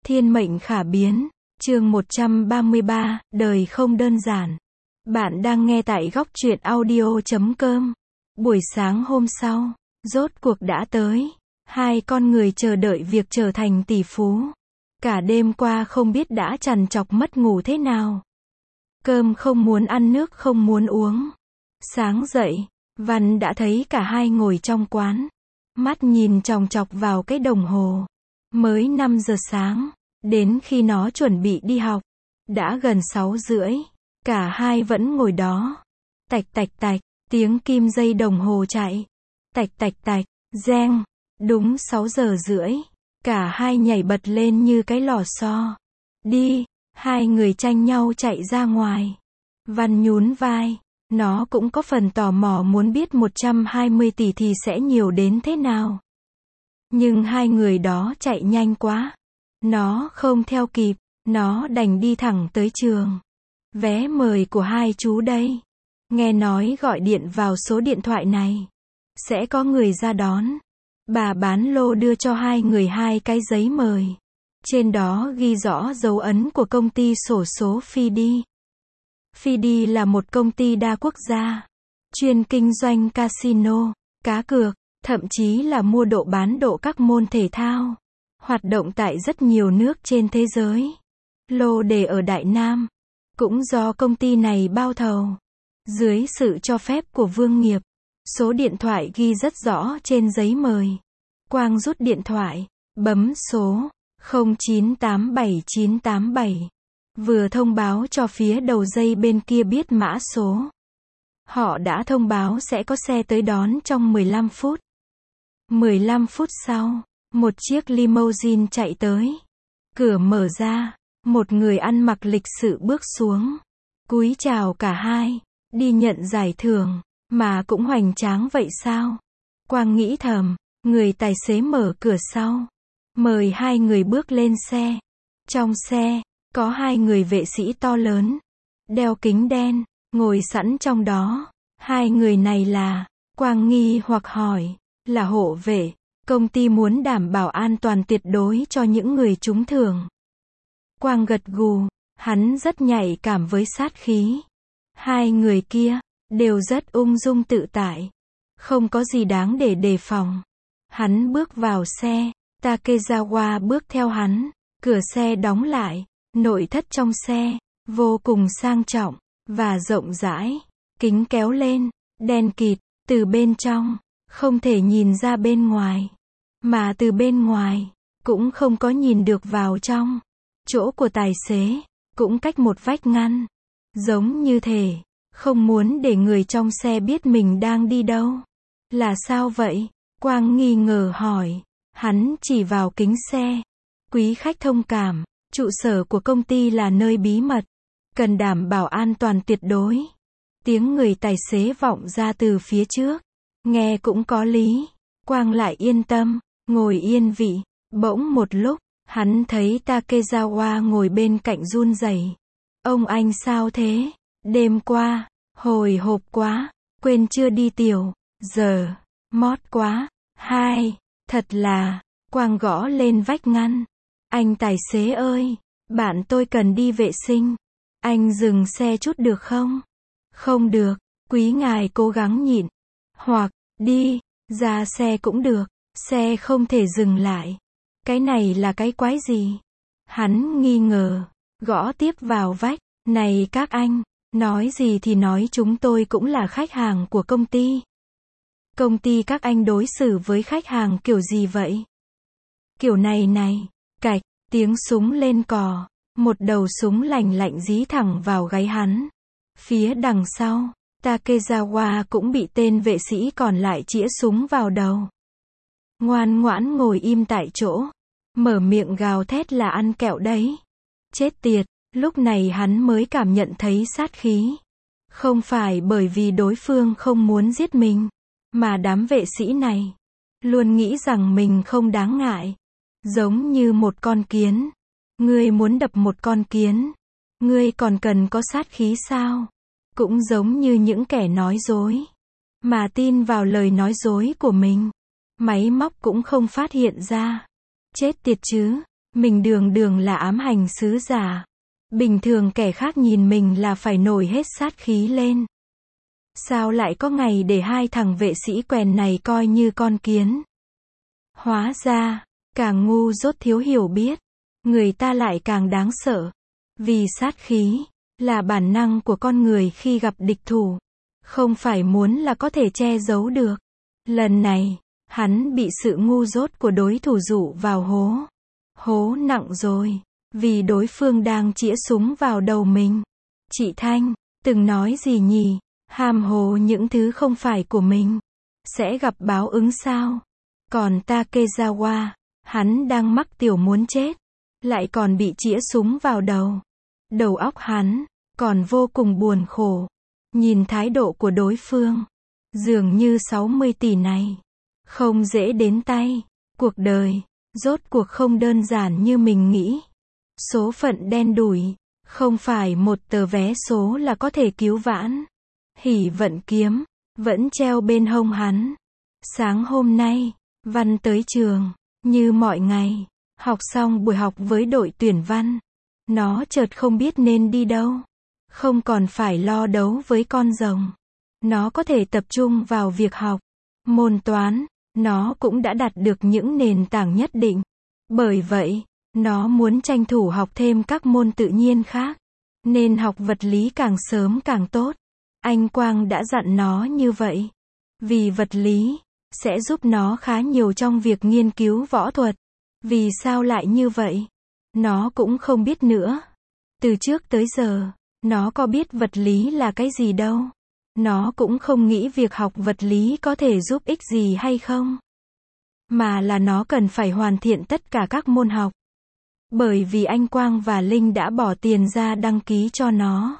Thiên mệnh khả biến, chương 133, đời không đơn giản. Bạn đang nghe tại góc truyện audio.com. Buổi sáng hôm sau, rốt cuộc đã tới. Hai con người chờ đợi việc trở thành tỷ phú. Cả đêm qua không biết đã trằn trọc mất ngủ thế nào. Cơm không muốn ăn, nước không muốn uống. Sáng dậy, Văn đã thấy cả hai ngồi trong quán. Mắt nhìn chòng chọc vào cái đồng hồ. Mới 5 giờ sáng. Đến khi nó chuẩn bị đi học, đã gần 6 rưỡi. Cả hai vẫn ngồi đó. Tạch tạch tạch, tiếng kim dây đồng hồ chạy. Tạch tạch tạch, reng. Đúng 6 giờ rưỡi. Cả hai nhảy bật lên như cái lò xo. Đi, hai người tranh nhau chạy ra ngoài. Văn nhún vai. Nó cũng có phần tò mò muốn biết 120 tỷ thì sẽ nhiều đến thế nào. Nhưng hai người đó chạy nhanh quá. Nó không theo kịp, nó đành đi thẳng tới trường. Vé mời của hai chú đây. Nghe nói gọi điện vào số điện thoại này. Sẽ có người ra đón. Bà bán lô đưa cho hai người hai cái giấy mời. Trên đó ghi rõ dấu ấn của công ty xổ số FIDI. FIDI là một công ty đa quốc gia. Chuyên kinh doanh casino, cá cược, thậm chí là mua độ bán độ các môn thể thao. Hoạt động tại rất nhiều nước trên thế giới. Lô đề ở Đại Nam. Cũng do công ty này bao thầu. Dưới sự cho phép của Vương Nghiệp. Số điện thoại ghi rất rõ trên giấy mời. Quang rút điện thoại. Bấm số 0987987. Vừa thông báo cho phía đầu dây bên kia biết mã số. Họ đã thông báo sẽ có xe tới đón trong 15 phút. 15 phút sau. Một chiếc limousine chạy tới. Cửa mở ra. Một người ăn mặc lịch sự bước xuống. Cúi chào cả hai. Đi nhận giải thưởng. Mà cũng hoành tráng vậy sao? Quang nghĩ thầm. Người tài xế mở cửa sau. Mời hai người bước lên xe. Trong xe, có hai người vệ sĩ to lớn. Đeo kính đen. Ngồi sẵn trong đó. Hai người này là. Quang nghi hoặc hỏi. Là hộ vệ. Công ty muốn đảm bảo an toàn tuyệt đối cho những người trúng thưởng. Quang gật gù, hắn rất nhạy cảm với sát khí. Hai người kia, đều rất ung dung tự tại. Không có gì đáng để đề phòng. Hắn bước vào xe, Takezawa bước theo hắn. Cửa xe đóng lại, nội thất trong xe, vô cùng sang trọng, và rộng rãi. Kính kéo lên, đen kịt, từ bên trong, không thể nhìn ra bên ngoài. Mà từ bên ngoài, cũng không có nhìn được vào trong. Chỗ của tài xế, cũng cách một vách ngăn. Giống như thể, không muốn để người trong xe biết mình đang đi đâu. Là sao vậy? Quang nghi ngờ hỏi. Hắn chỉ vào kính xe. Quý khách thông cảm, trụ sở của công ty là nơi bí mật. Cần đảm bảo an toàn tuyệt đối. Tiếng người tài xế vọng ra từ phía trước. Nghe cũng có lý. Quang lại yên tâm. Ngồi yên vị. Bỗng một lúc, hắn thấy Takezawa ngồi bên cạnh run rẩy. Ông anh sao thế? Đêm qua, hồi hộp quá, quên chưa đi tiểu, giờ, mót quá, thật là, Quang gõ lên vách ngăn. Anh tài xế ơi, bạn tôi cần đi vệ sinh. Anh dừng xe chút được không? Không được, quý ngài cố gắng nhịn. Hoặc, đi, ra xe cũng được. Xe không thể dừng lại. Cái này là cái quái gì? Hắn nghi ngờ. Gõ tiếp vào vách. Này các anh, nói gì thì nói, chúng tôi cũng là khách hàng của công ty. Công ty các anh đối xử với khách hàng kiểu gì vậy? Kiểu này này. Cạch, tiếng súng lên cò. Một đầu súng lành lạnh dí thẳng vào gáy hắn. Phía đằng sau, Takezawa cũng bị tên vệ sĩ còn lại chĩa súng vào đầu. Ngoan ngoãn ngồi im tại chỗ. Mở miệng gào thét là ăn kẹo đấy. Chết tiệt, lúc này hắn mới cảm nhận thấy sát khí. Không phải bởi vì đối phương không muốn giết mình. Mà đám vệ sĩ này luôn nghĩ rằng mình không đáng ngại. Giống như một con kiến. Ngươi muốn đập một con kiến. Ngươi còn cần có sát khí sao? Cũng giống như những kẻ nói dối. Mà tin vào lời nói dối của mình. Máy móc cũng không phát hiện ra. Chết tiệt chứ. Mình đường đường là ám hành sứ giả. Bình thường kẻ khác nhìn mình là phải nổi hết sát khí lên. Sao lại có ngày để hai thằng vệ sĩ quèn này coi như con kiến? Hóa ra, càng ngu dốt thiếu hiểu biết, người ta lại càng đáng sợ. Vì sát khí là bản năng của con người khi gặp địch thủ, không phải muốn là có thể che giấu được. Lần này, hắn bị sự ngu dốt của đối thủ dụ vào hố. Hố nặng rồi, vì đối phương đang chĩa súng vào đầu mình. Chị Thanh, từng nói gì nhỉ? Hàm hồ những thứ không phải của mình, sẽ gặp báo ứng sao? Còn Takezawa, hắn đang mắc tiểu muốn chết, lại còn bị chĩa súng vào đầu. Đầu óc hắn còn vô cùng buồn khổ. Nhìn thái độ của đối phương, dường như 60 tỷ này không dễ đến tay. Cuộc đời rốt cuộc không đơn giản như mình nghĩ. Số phận đen đủi, không phải một tờ vé số là có thể cứu vãn. Hỷ vận kiếm vẫn treo bên hông hắn. Sáng hôm nay, Văn tới trường, như mọi ngày, học xong buổi học với đội tuyển Văn. Nó chợt không biết nên đi đâu. Không còn phải lo đấu với con rồng. Nó có thể tập trung vào việc học. Môn toán, nó cũng đã đạt được những nền tảng nhất định. Bởi vậy, nó muốn tranh thủ học thêm các môn tự nhiên khác. Nên học vật lý càng sớm càng tốt. Anh Quang đã dặn nó như vậy. Vì vật lý sẽ giúp nó khá nhiều trong việc nghiên cứu võ thuật. Vì sao lại như vậy? Nó cũng không biết nữa. Từ trước tới giờ, nó có biết vật lý là cái gì đâu. Nó cũng không nghĩ việc học vật lý có thể giúp ích gì hay không. Mà là nó cần phải hoàn thiện tất cả các môn học. Bởi vì anh Quang và Linh đã bỏ tiền ra đăng ký cho nó.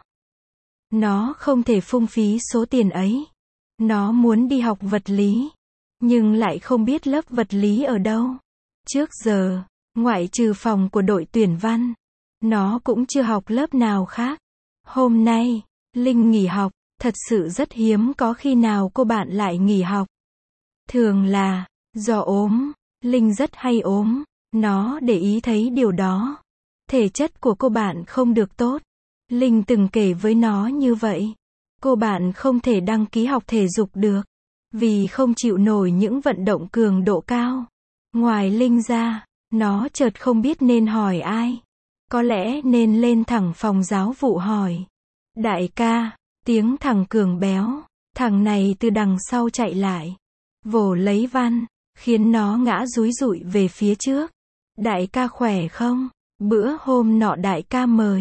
Nó không thể phung phí số tiền ấy. Nó muốn đi học vật lý, nhưng lại không biết lớp vật lý ở đâu. Trước giờ, ngoại trừ phòng của đội tuyển Văn, nó cũng chưa học lớp nào khác. Hôm nay, Linh nghỉ học, thật sự rất hiếm có khi nào cô bạn lại nghỉ học. Thường là do ốm. Linh rất hay ốm. Nó để ý thấy điều đó. Thể chất của cô bạn không được tốt. Linh từng kể với nó như vậy. Cô bạn không thể đăng ký học thể dục được, vì không chịu nổi những vận động cường độ cao. Ngoài Linh ra, nó chợt không biết nên hỏi ai. Có lẽ nên lên thẳng phòng giáo vụ hỏi. Đại ca, tiếng thằng Cường béo. Thằng này từ đằng sau chạy lại, vồ lấy Văn, khiến nó ngã dúi dụi về phía trước. Đại ca khỏe không? Bữa hôm nọ đại ca mời.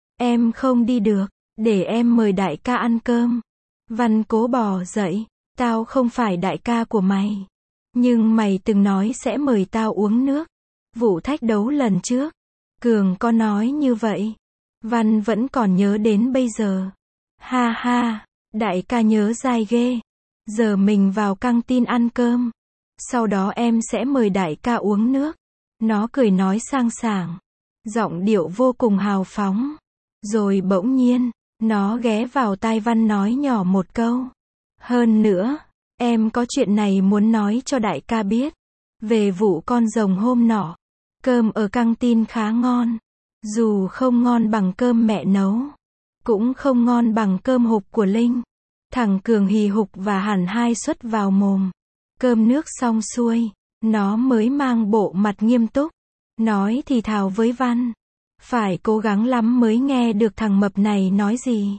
Em không đi được, để em mời đại ca ăn cơm. Văn cố bò dậy. Tao không phải đại ca của mày. Nhưng mày từng nói sẽ mời tao uống nước. Vụ thách đấu lần trước, Cường có nói như vậy. Văn vẫn còn nhớ đến bây giờ. Ha ha, đại ca nhớ dai ghê. Giờ mình vào căng tin ăn cơm. Sau đó em sẽ mời đại ca uống nước. Nó cười nói sang sảng. Giọng điệu vô cùng hào phóng. Rồi bỗng nhiên, nó ghé vào tai Văn nói nhỏ một câu. Hơn nữa, em có chuyện này muốn nói cho đại ca biết. Về vụ con rồng hôm nọ. Cơm ở căng tin khá ngon. Dù không ngon bằng cơm mẹ nấu, cũng không ngon bằng cơm hộp của Linh. Thằng Cường hì hục và hẳn hai suất vào mồm. Cơm nước xong xuôi, nó mới mang bộ mặt nghiêm túc. Nói thì thào với Văn. Phải cố gắng lắm mới nghe được thằng mập này nói gì.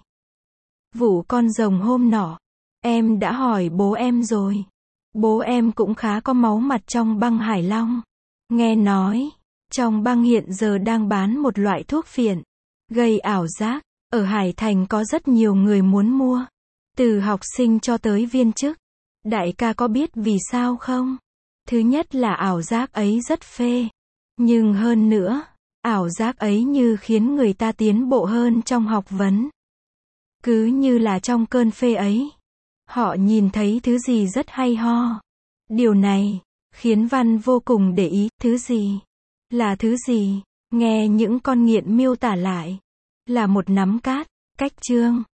Vụ con rồng hôm nọ, em đã hỏi bố em rồi. Bố em cũng khá có máu mặt trong băng Hải Long. Nghe nói, trong băng hiện giờ đang bán một loại thuốc phiện, gây ảo giác. Ở Hải Thành có rất nhiều người muốn mua. Từ học sinh cho tới viên chức. Đại ca có biết vì sao không? Thứ nhất là ảo giác ấy rất phê. Nhưng hơn nữa, ảo giác ấy như khiến người ta tiến bộ hơn trong học vấn. Cứ như là trong cơn phê ấy, họ nhìn thấy thứ gì rất hay ho. Điều này khiến Văn vô cùng để ý. Thứ gì? Là thứ gì? Nghe những con nghiện miêu tả lại. Là một nắm cát. Cách chương